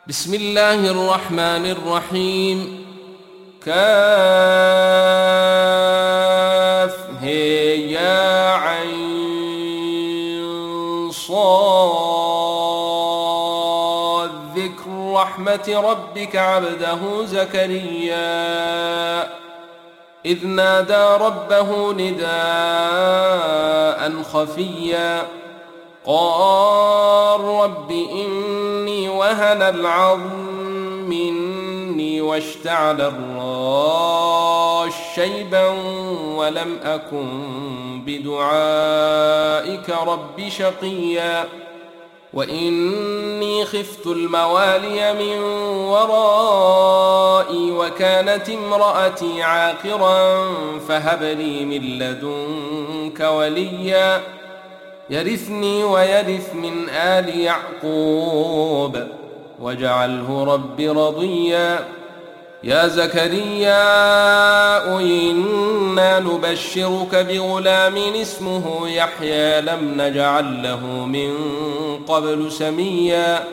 بسم الله الرحمن الرحيم. يا عين صاد ذكر رحمة ربك عبده زكريا إذ نادى ربه نداء خفيا قال رب إني وهن العظم مني واشتعل الراس شيبا ولم أكن بدعائك رب شقيا وإني خفت الموالي من ورائي وكانت امرأتي عاقرا فهب لي من لدنك وليا يرثني ويرث من آل يعقوب واجعله رب رضيا يا زكريا إنا نبشرك بغلام اسمه يحيى لم نجعل له من قبل سميا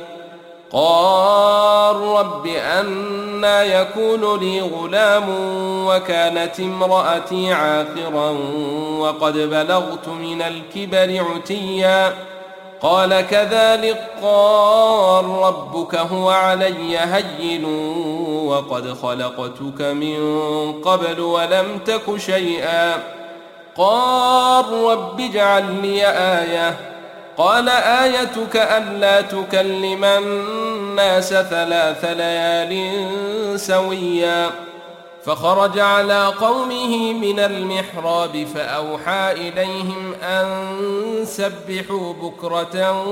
قال رب أنى يكون لي غلام وكانت امرأتي عاقرا وقد بلغت من الكبر عتيا قال كذلك قال ربك هو علي هين وقد خلقتك من قبل ولم تك شيئا قال رب اجعل لي آية قال آيتك ألا تكلم الناس 3 ليال سويا فخرج على قومه من المحراب فأوحى إليهم أن سبحوا بكرة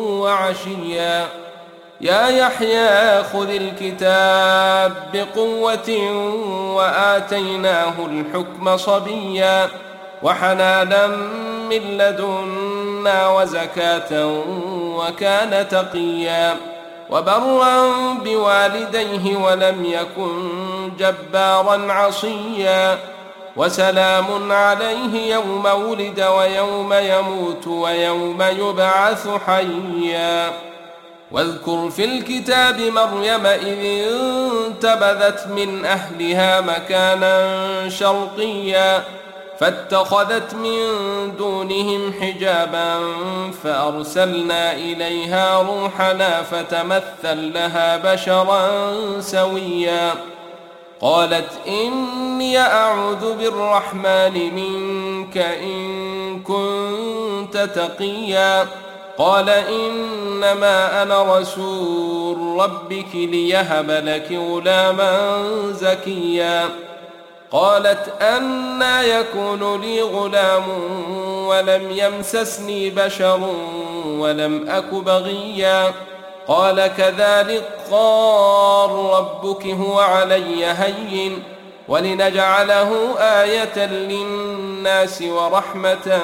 وعشيا يا يحيى خذ الكتاب بقوة وآتيناه الحكم صبيا وحنانا من لدنا وزكاة وكان تقيا وبرا بوالديه ولم يكن جبارا عصيا وسلام عليه يوم ولد ويوم يموت ويوم يبعث حيا واذكر في الكتاب مريم إذ انتبذت من أهلها مكانا شرقيا فاتخذت من دونهم حجابا فأرسلنا إليها روحنا فتمثل لها بشرا سويا قالت إني أعوذ بالرحمن منك إن كنت تقيا قال إنما أنا رسول ربك ليهب لك غلاما زكيا قالت أنى يكون لي غلام ولم يمسسني بشر ولم أك بغيا قال كذلك قال ربك هو علي هين ولنجعله آية للناس ورحمة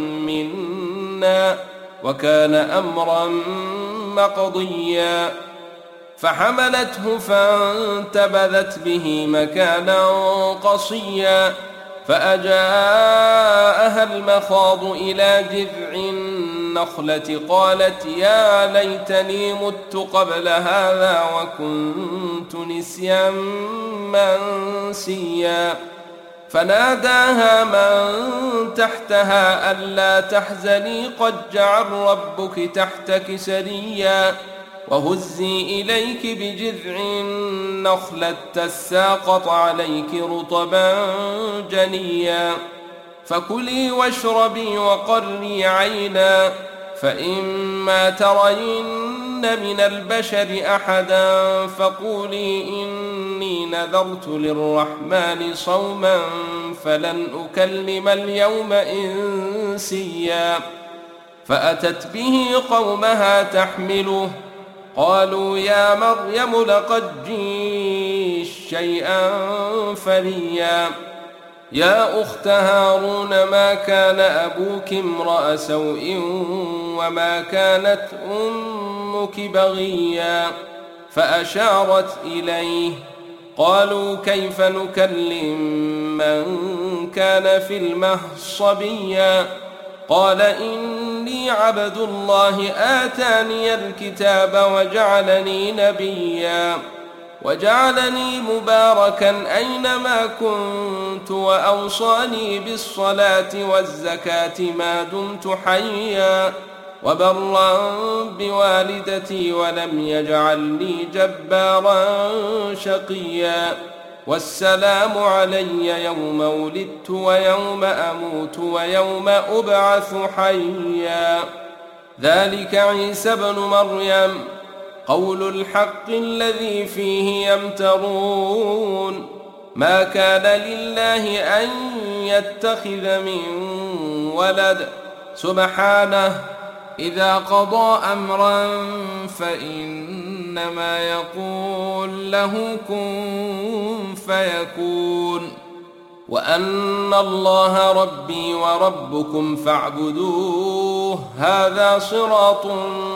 منا وكان أمرا مقضيا فحملته فانتبذت به مكانا قصيا فأجاءها المخاض إلى جذع النخلة قالت يا ليتني مت قبل هذا وكنت نسيا منسيا فناداها من تحتها ألا تحزني قد جعل ربك تحتك سريا وهزي إليك بجذع النخلة تساقط عليك رطبا جنيا فكلي واشربي وقري عينا فإما ترين من البشر أحدا فقولي إني نذرت للرحمن صوما فلن أكلم اليوم إنسيا فأتت به قومها تحمله قالوا يا مريم لقد جئت شيئا فريا يا أخت هارون ما كان أبوك امرأ سوء وما كانت أمك بغيا فأشارت إليه قالوا كيف نكلم من كان في المهد صبيا قال إني عبد الله آتاني الكتاب وجعلني نبيا وجعلني مباركا أينما كنت وأوصاني بالصلاة والزكاة ما دمت حيا وبرا بوالدتي ولم يجعلني جبارا شقيا والسلام علي يوم ولدت ويوم أموت ويوم أبعث حيا ذلك عيسى بن مريم قول الحق الذي فيه يمترون ما كان لله أن يتخذ من ولد سبحانه إذا قضى أمرا فإنما يقول له كن فيكون وأن الله ربي وربكم فاعبدوه هذا صراط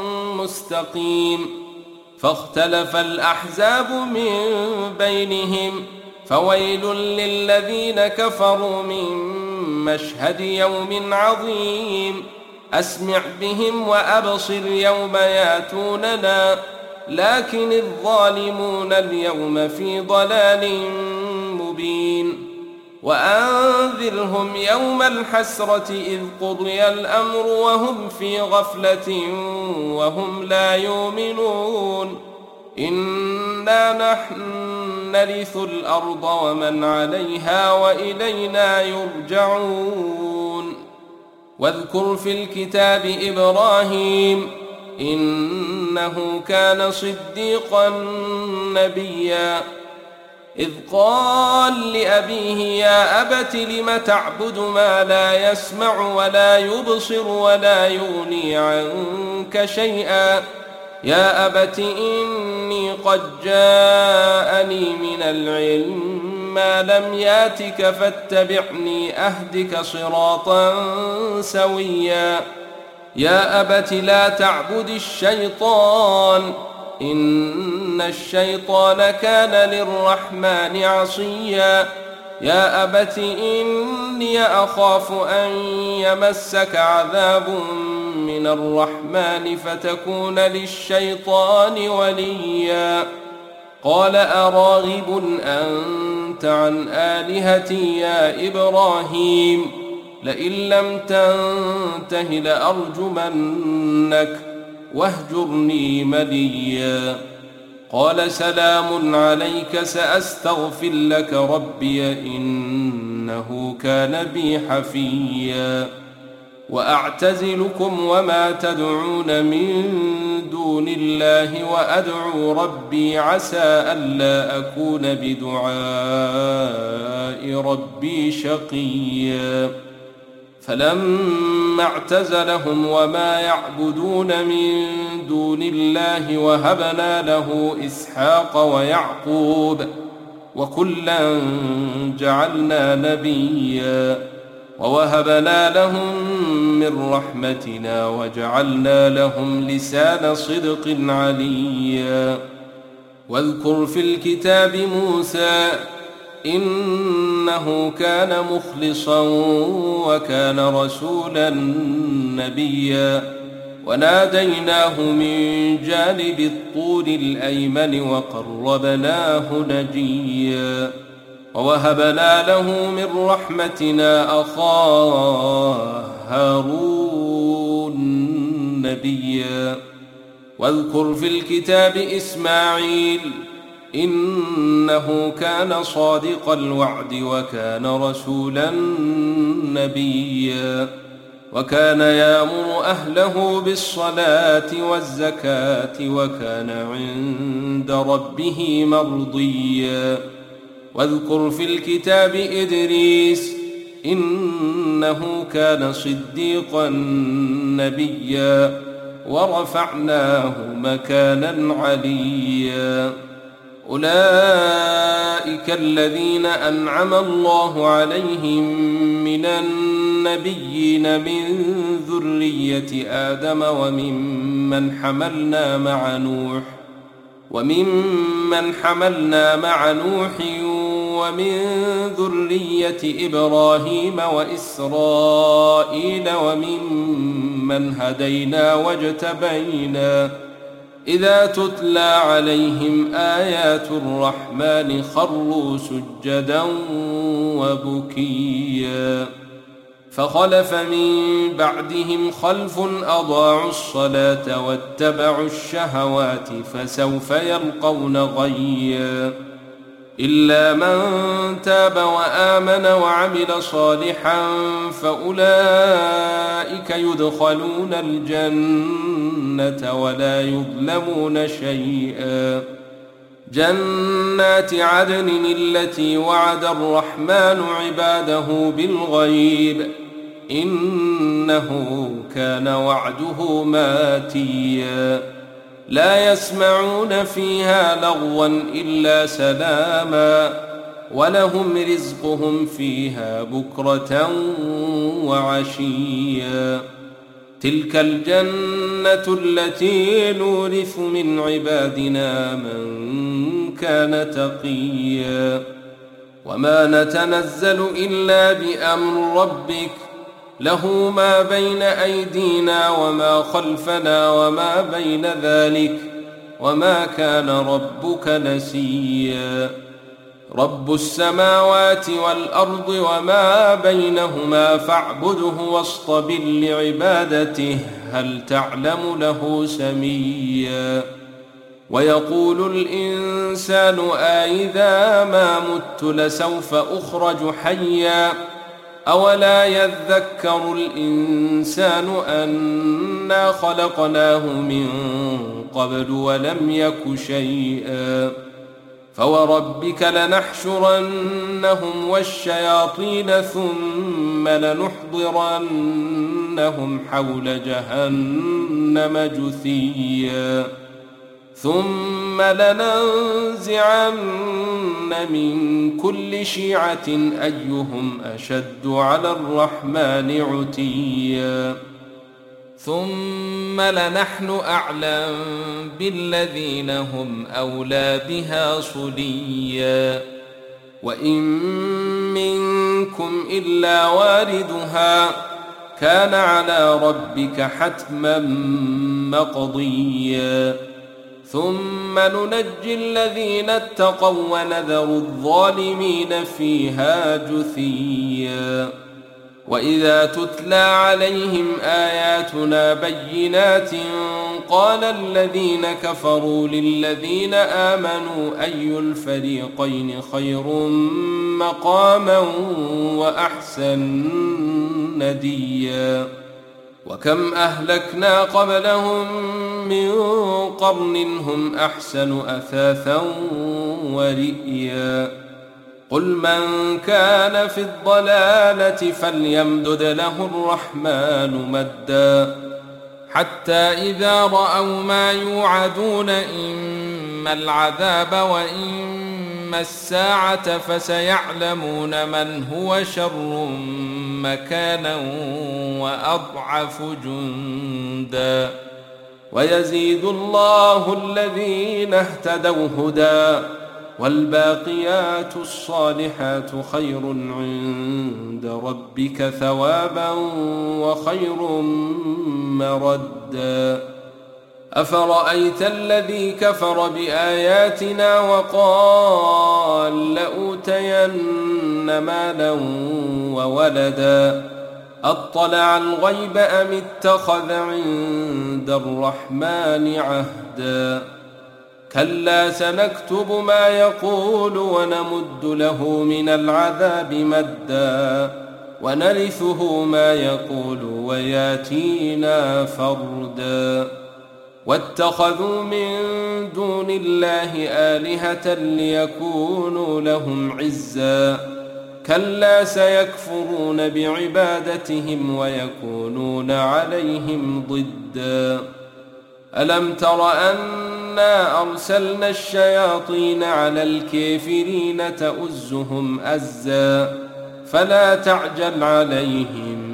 مستقيم فاختلف الأحزاب من بينهم فويل للذين كفروا من مشهد يوم عظيم أسمع بهم وأبصر يوم ياتوننا لكن الظالمون اليوم في ضلال مبين وأنذرهم يوم الحسرة إذ قضي الأمر وهم في غفلة وهم لا يؤمنون إنا نحن نرث الأرض ومن عليها وإلينا يرجعون واذكر في الكتاب إبراهيم إنه كان صديقا نبيا إذ قال لأبيه يا أبت لم تعبد ما لا يسمع ولا يبصر ولا يغني عنك شيئا يا أبت إني قد جاءني من العلم ما لم ياتك فاتبعني أهدك صراطا سويا يا أبت لا تعبد الشيطان إن الشيطان كان للرحمن عصيا يا أبت إني أخاف أن يمسك عذاب من الرحمن فتكون للشيطان وليا قال أراغب أنت عن آلهتي يا إبراهيم لئن لم تنته لأرجمنك واهجرني مليا قال سلام عليك سأستغفر لك ربي إنه كان بي حفيا وأعتزلكم وما تدعون من دون الله وأدعو ربي عسى ألا أكون بدعاء ربي شقيا فلما اعتزلهم وما يعبدون من دون الله وهبنا له إسحاق ويعقوب وكلا جعلنا نبيا ووهبنا لهم من رحمتنا وجعلنا لهم لسان صدق عليا واذكر في الكتاب موسى إنه كان مخلصا وكان رسولا نبيا وناديناه من جانب الطور الأيمن وقربناه نجيا ووهبنا له من رحمتنا أخاه هارون نبيا واذكر في الكتاب إسماعيل إنه كان صادق الوعد وكان رسولا نبيا وكان يأمر أهله بالصلاة والزكاة وكان عند ربه مرضيا واذكر في الكتاب إدريس إنه كان صديقا نبيا ورفعناه مكانا عليا أولئك الذين أنعم الله عليهم من النبيين من ذرية آدم وممن حملنا مع نوح ومن ذرية إبراهيم وإسرائيل وممن هدينا واجتبينا إذا تتلى عليهم آيات الرحمن خروا سجدا وبكيا فخلف من بعدهم خلف أضاعوا الصلاة واتبعوا الشهوات فسوف يلقون غيا إلا من تاب وآمن وعمل صالحا فأولئك يدخلون الجنة ولا يظلمون شيئا جنات عدن التي وعد الرحمن عباده بالغيب إنه كان وعده ماتيا لا يسمعون فيها لغوا إلا سلاما ولهم رزقهم فيها بكرة وعشيا تلك الجنة التي نورث من عبادنا من كان تقيا وما نتنزل إلا بأمر ربك له ما بين أيدينا وما خلفنا وما بين ذلك وما كان ربك نسيا رب السماوات والأرض وما بينهما فاعبده واصطبر لعبادته هل تعلم له سميا ويقول الإنسان أإذا ما مت لسوف أخرج حيا أولا يذكر الإنسان أنا خلقناه من قبل ولم يك شيئا فوربك لنحشرنهم والشياطين ثم لنحضرنهم حول جهنم جثيا ثم لننزعن من كل شيعة أيهم أشد على الرحمن عتيا ثم لنحن أعلم بالذين هم أولى بها صليا وإن منكم إلا واردها كان على ربك حتما مقضيا ثم ننجي الذين اتقوا ونذر الظالمين فيها جثيا وإذا تتلى عليهم آياتنا بينات قال الذين كفروا للذين آمنوا أي الفريقين خير مقاما وأحسن نديا وكم أهلكنا قبلهم من قرن هم أحسن أثاثا ورئيا قل من كان في الضلالة فليمدد له الرحمن مدا حتى إذا رأوا ما يوعدون إما العذاب وإما الساعة فسيعلمون من هو شر مكانا وأضعف جندا ويزيد الله الذين اهتدوا هدى والباقيات الصالحات خير عند ربك ثوابا وخير مردا أفرأيت الذي كفر بآياتنا وقال لأوتين مالا وولدا أطلع الغيب أم اتخذ عند الرحمن عهدا كلا سنكتب ما يقول ونمد له من العذاب مدا ونرثه ما يقول وياتينا فردا واتخذوا من دون الله آلهة ليكونوا لهم عزا كلا سيكفرون بعبادتهم ويكونون عليهم ضدا ألم تر أنا أرسلنا الشياطين على الكافرين تؤزهم أزا فلا تعجل عليهم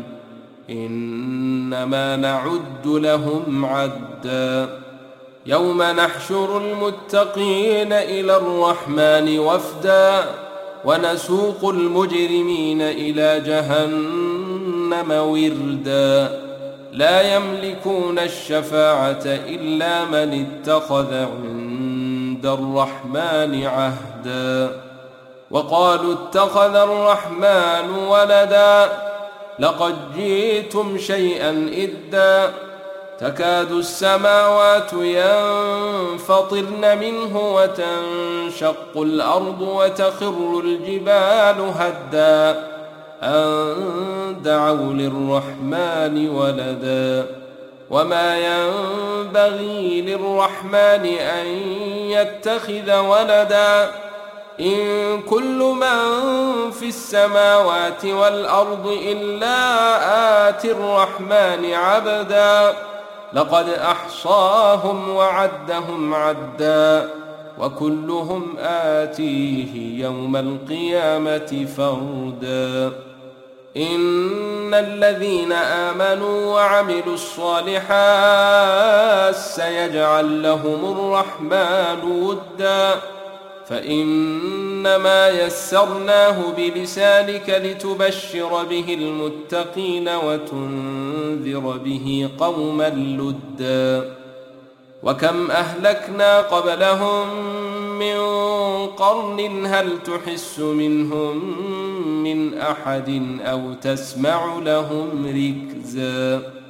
إنما نعد لهم عدا يوم نحشر المتقين إلى الرحمن وفدا ونسوق المجرمين إلى جهنم وردا لا يملكون الشفاعة إلا من اتخذ عند الرحمن عهدا وقالوا اتخذ الرحمن ولدا لقد جئتم شيئا إدا تكاد السماوات ينفطرن منه وتنشق الأرض وتخر الجبال هدا أن دعوا للرحمن ولدا وما ينبغي للرحمن أن يتخذ ولدا إن كل من في السماوات والأرض إلا آتي الرحمن عبدا لقد أحصاهم وعدهم عدا وكلهم آتيه يوم القيامة فردا إن الذين آمنوا وعملوا الصالحات سيجعل لهم الرحمن ودا فإنما يسرناه بلسانك لتبشر به المتقين وتنذر به قوما لدا وكم أهلكنا قبلهم من قرن هل تحس منهم من أحد أو تسمع لهم ركزا